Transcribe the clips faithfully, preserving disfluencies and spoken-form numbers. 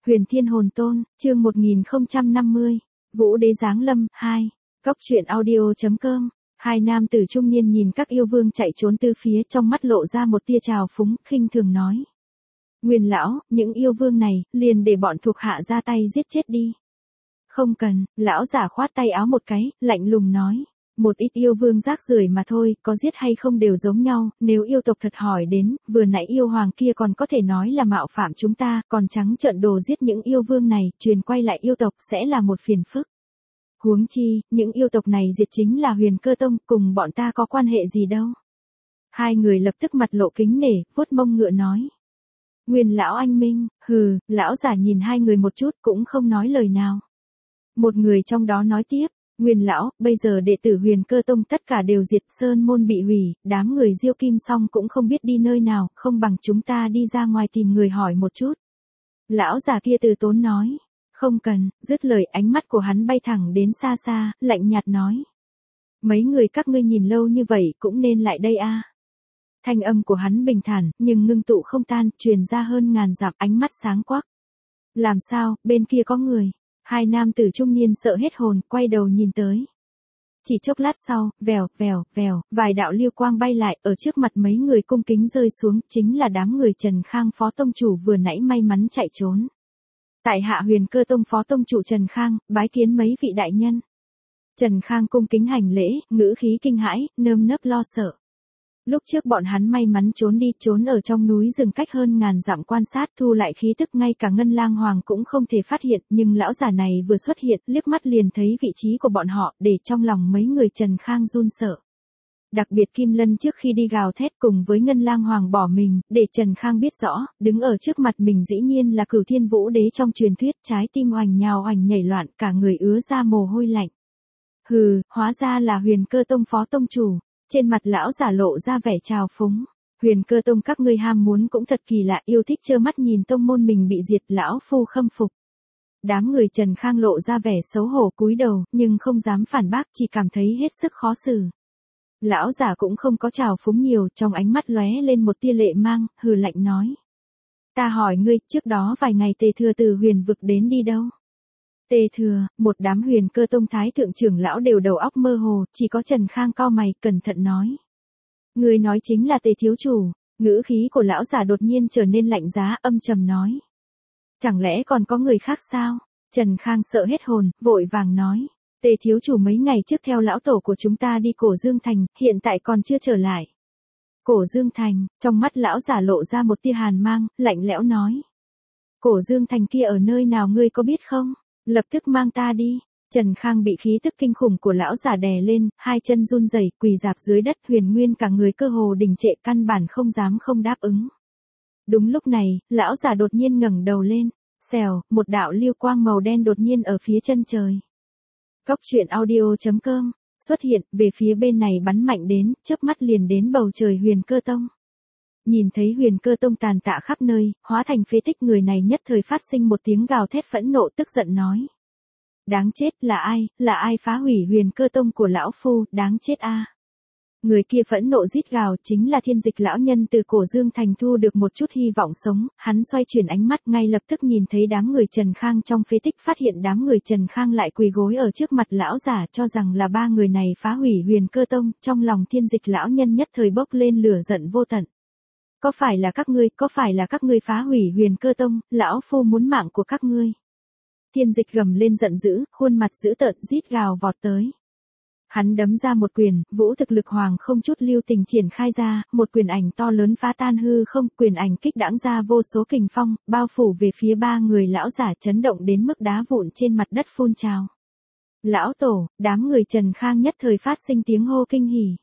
Huyền Thiên Hồn Tôn, chương một nghìn không trăm năm mươi, Vũ Đế Giáng Lâm, hai, Cóc truyện audio.com, hai nam tử trung niên nhìn các yêu vương chạy trốn từ phía trong mắt lộ ra một tia trào phúng, khinh thường nói. Nguyên lão, những yêu vương này, liền để bọn thuộc hạ ra tay giết chết đi. Không cần, lão giả khoát tay áo một cái, lạnh lùng nói. Một ít yêu vương rác rưởi mà thôi, có giết hay không đều giống nhau, nếu yêu tộc thật hỏi đến, vừa nãy yêu hoàng kia còn có thể nói là mạo phạm chúng ta, còn trắng trợn đồ giết những yêu vương này, truyền quay lại yêu tộc sẽ là một phiền phức. Huống chi, những yêu tộc này diệt chính là Huyền Cơ Tông, cùng bọn ta có quan hệ gì đâu. Hai người lập tức mặt lộ kính nể, vuốt mông ngựa nói. Nguyên lão anh minh, hừ, lão giả nhìn hai người một chút cũng không nói lời nào. Một người trong đó nói tiếp. Nguyên lão, bây giờ đệ tử Huyền Cơ Tông tất cả đều diệt, sơn môn bị hủy, đám người Diêu Kim Song cũng không biết đi nơi nào, không bằng chúng ta đi ra ngoài tìm người hỏi một chút. Lão già kia từ tốn nói, không cần, dứt lời ánh mắt của hắn bay thẳng đến xa xa, lạnh nhạt nói. Mấy người các ngươi nhìn lâu như vậy cũng nên lại đây a. Thanh âm của hắn bình thản, nhưng ngưng tụ không tan, truyền ra hơn ngàn dặm, ánh mắt sáng quắc. Làm sao, bên kia có người. Hai nam tử trung niên sợ hết hồn, quay đầu nhìn tới. Chỉ chốc lát sau, vèo, vèo, vèo, vài đạo lưu quang bay lại, ở trước mặt mấy người cung kính rơi xuống, chính là đám người Trần Khang phó tông chủ vừa nãy may mắn chạy trốn. Tại hạ Huyền Cơ Tông phó tông chủ Trần Khang, bái kiến mấy vị đại nhân. Trần Khang cung kính hành lễ, ngữ khí kinh hãi, nơm nớp lo sợ. Lúc trước bọn hắn may mắn trốn đi, trốn ở trong núi rừng cách hơn ngàn dặm quan sát, thu lại khí tức, ngay cả Ngân Lang Hoàng cũng không thể phát hiện, nhưng lão già này vừa xuất hiện, liếc mắt liền thấy vị trí của bọn họ, để trong lòng mấy người Trần Khang run sợ. Đặc biệt Kim Lân trước khi đi gào thét cùng với Ngân Lang Hoàng bỏ mình, để Trần Khang biết rõ, đứng ở trước mặt mình dĩ nhiên là Cửu Thiên Vũ Đế trong truyền thuyết, trái tim oành nhào oành nhảy loạn, cả người ứa ra mồ hôi lạnh. Hừ, hóa ra là Huyền Cơ Tông phó tông chủ. Trên mặt lão giả lộ ra vẻ trào phúng. Huyền Cơ Tông các ngươi ham muốn cũng thật kỳ lạ, yêu thích trơ mắt nhìn tông môn mình bị diệt, lão phu khâm phục. Đám người Trần Khang lộ ra vẻ xấu hổ cúi đầu, nhưng không dám phản bác, chỉ cảm thấy hết sức khó xử. Lão giả cũng không có trào phúng nhiều, trong ánh mắt lóe lên một tia lệ mang, hừ lạnh nói. Ta hỏi ngươi, trước đó vài ngày Tề Thừa từ Huyền vực đến đi đâu? Tề Thừa, một đám Huyền Cơ Tông thái thượng trưởng lão đều đầu óc mơ hồ, chỉ có Trần Khang cau mày, cẩn thận nói. Người nói chính là Tề thiếu chủ, ngữ khí của lão giả đột nhiên trở nên lạnh giá, âm trầm nói. Chẳng lẽ còn có người khác sao? Trần Khang sợ hết hồn, vội vàng nói. Tề thiếu chủ mấy ngày trước theo lão tổ của chúng ta đi Cổ Dương Thành, hiện tại còn chưa trở lại. Cổ Dương Thành, trong mắt lão giả lộ ra một tia hàn mang, lạnh lẽo nói. Cổ Dương Thành kia ở nơi nào ngươi có biết không? Lập tức mang ta đi. Trần Khang bị khí tức kinh khủng của lão giả đè lên, hai chân run rẩy, quỳ rạp dưới đất, Huyền Nguyên cả người cơ hồ đình trệ, căn bản không dám không đáp ứng. Đúng lúc này, lão giả đột nhiên ngẩng đầu lên, xèo, một đạo lưu quang màu đen đột nhiên ở phía chân trời. Cóc truyện audio.com xuất hiện, về phía bên này bắn mạnh đến, chớp mắt liền đến bầu trời Huyền Cơ Tông. Nhìn thấy Huyền Cơ Tông tàn tạ khắp nơi, hóa thành phế tích, người này nhất thời phát sinh một tiếng gào thét phẫn nộ, tức giận nói. Đáng chết, là ai, là ai phá hủy Huyền Cơ Tông của lão phu, đáng chết a. Người kia phẫn nộ rít gào, chính là Thiên Dịch lão nhân từ Cổ Dương Thành thu được một chút hy vọng sống, hắn xoay chuyển ánh mắt ngay lập tức nhìn thấy đám người Trần Khang trong phế tích, phát hiện đám người Trần Khang lại quỳ gối ở trước mặt lão giả, cho rằng là ba người này phá hủy Huyền Cơ Tông, trong lòng Thiên Dịch lão nhân nhất thời bốc lên lửa giận vô tận. Có phải là các ngươi, có phải là các ngươi phá hủy Huyền Cơ Tông, lão phu muốn mạng của các ngươi. Thiên Dịch gầm lên giận dữ, khuôn mặt dữ tợn, rít gào vọt tới. Hắn đấm ra một quyền, vũ thực lực hoàng không chút lưu tình triển khai ra, một quyền ảnh to lớn phá tan hư không, quyền ảnh kích đãng ra vô số kình phong, bao phủ về phía ba người lão giả, chấn động đến mức đá vụn trên mặt đất phun trào. Lão tổ, đám người Trần Khang nhất thời phát sinh tiếng hô kinh hỉ.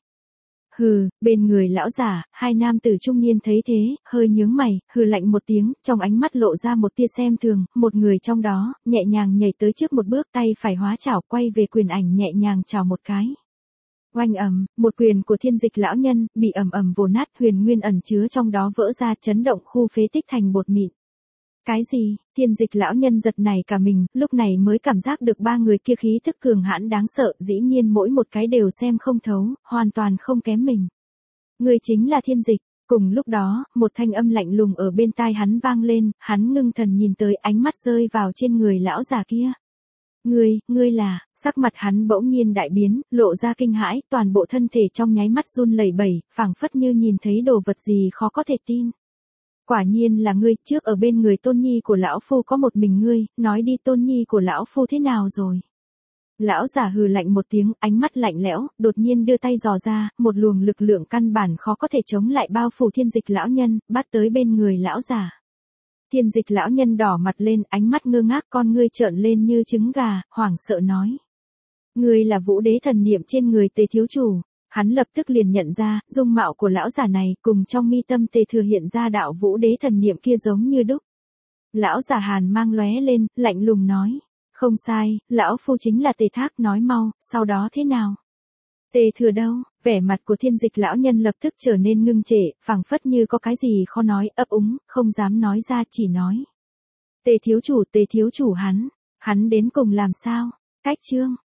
Hừ, bên người lão giả, hai nam tử trung niên thấy thế, hơi nhướng mày, hừ lạnh một tiếng, trong ánh mắt lộ ra một tia xem thường, một người trong đó, nhẹ nhàng nhảy tới trước một bước, tay phải hóa chảo, quay về quyền ảnh nhẹ nhàng chảo một cái. Oanh ầm, một quyền của Thiên Dịch lão nhân, bị ầm ầm vồ nát, huyền nguyên ẩn chứa trong đó vỡ ra, chấn động khu phế tích thành bột mịn. Cái gì? Thiên Dịch lão nhân giật nảy cả mình, lúc này mới cảm giác được ba người kia khí thức cường hãn đáng sợ, dĩ nhiên mỗi một cái đều xem không thấu, hoàn toàn không kém mình. Người chính là Thiên Dịch, Cùng lúc đó, một thanh âm lạnh lùng ở bên tai hắn vang lên, hắn ngưng thần nhìn tới, ánh mắt rơi vào trên người lão già kia. Ngươi, ngươi là, sắc mặt hắn bỗng nhiên đại biến, lộ ra kinh hãi, toàn bộ thân thể trong nháy mắt run lẩy bẩy, phảng phất như nhìn thấy đồ vật gì khó có thể tin. Quả nhiên là ngươi, trước ở bên người tôn nhi của lão phu có một mình ngươi, nói đi tôn nhi của lão phu thế nào rồi. Lão giả hừ lạnh một tiếng, ánh mắt lạnh lẽo, đột nhiên đưa tay dò ra, một luồng lực lượng căn bản khó có thể chống lại bao phủ thiên dịch lão nhân, bắt tới bên người lão giả. Thiên dịch lão nhân đỏ mặt lên, ánh mắt ngơ ngác, con ngươi trợn lên như trứng gà, hoảng sợ nói. Ngươi là vũ đế thần niệm trên người Tề thiếu chủ. Hắn lập tức liền nhận ra, dung mạo của lão giả này cùng trong mi tâm Tề Thừa hiện ra đạo vũ đế thần niệm kia giống như đúc. Lão giả hàn mang lóe lên, lạnh lùng nói. Không sai, lão phu chính là Tề Thác, nói mau, sau đó thế nào? Tề Thừa đâu? Vẻ mặt của thiên dịch lão nhân lập tức trở nên ngưng trệ, phảng phất như có cái gì khó nói, ấp úng, không dám nói ra, chỉ nói. Tề thiếu chủ, Tề thiếu chủ hắn, hắn đến cùng làm sao? Cách chương.